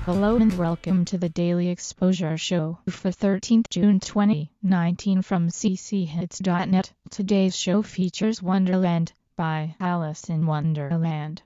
Hello and welcome to the Daily Exposure Show for 13th June 2019 from cchits.net. Today's show features Wonderland by Alice in Wonderland.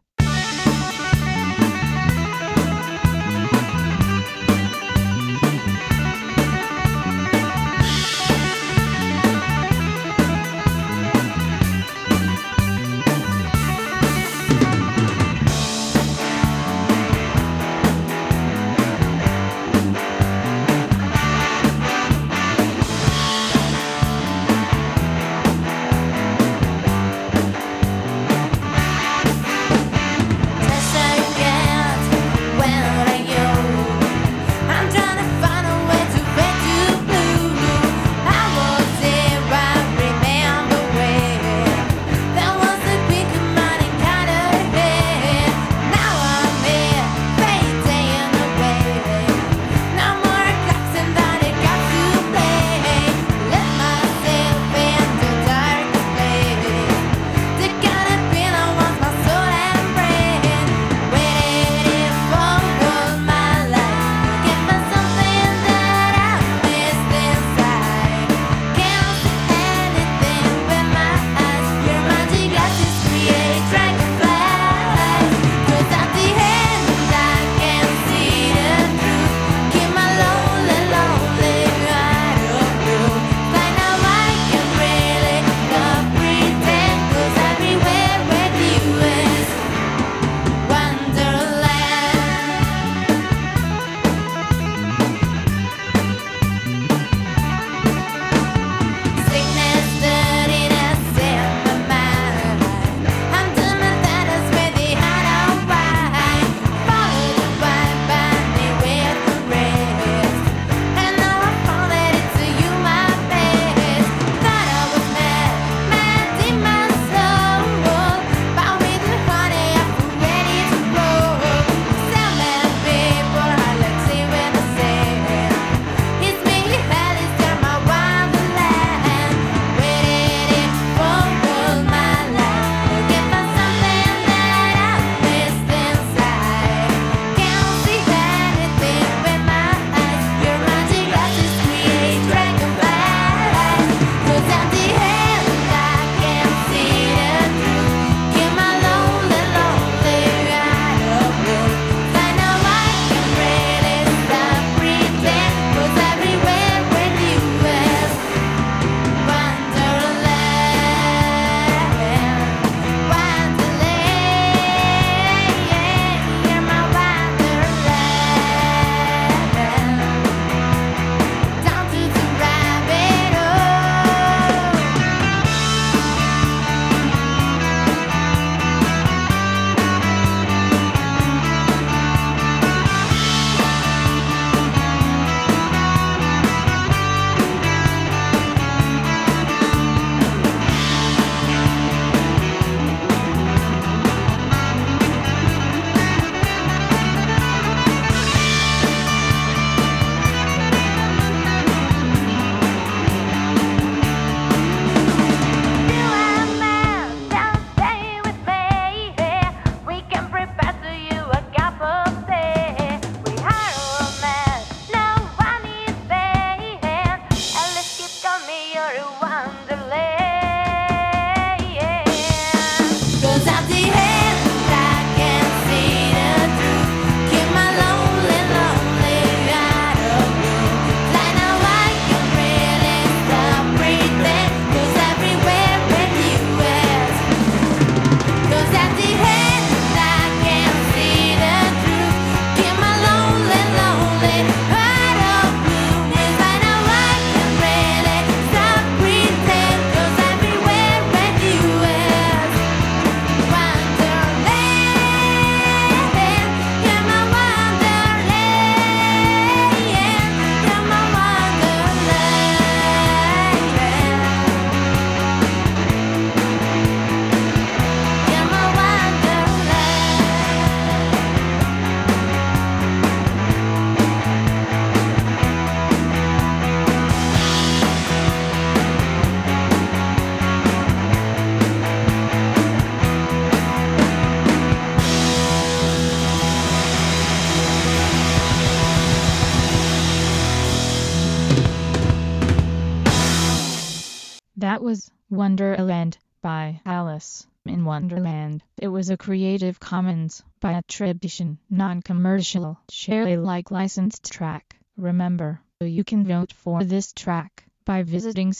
Wonderland by Alice in Wonderland. It was a Creative Commons by attribution, non-commercial, share Alike licensed track. Remember, you can vote for this track by visiting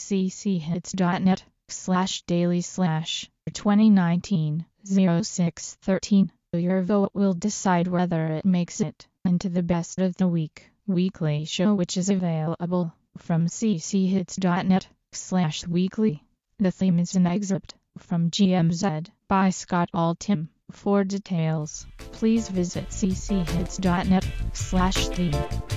cchits.net/daily/2019-06-13. Your vote will decide whether it makes it into the Best of the Week weekly show, which is available from cchits.net/weekly. The theme is an excerpt from GMZ by Scott Altham. For details, please visit cchits.net/theme.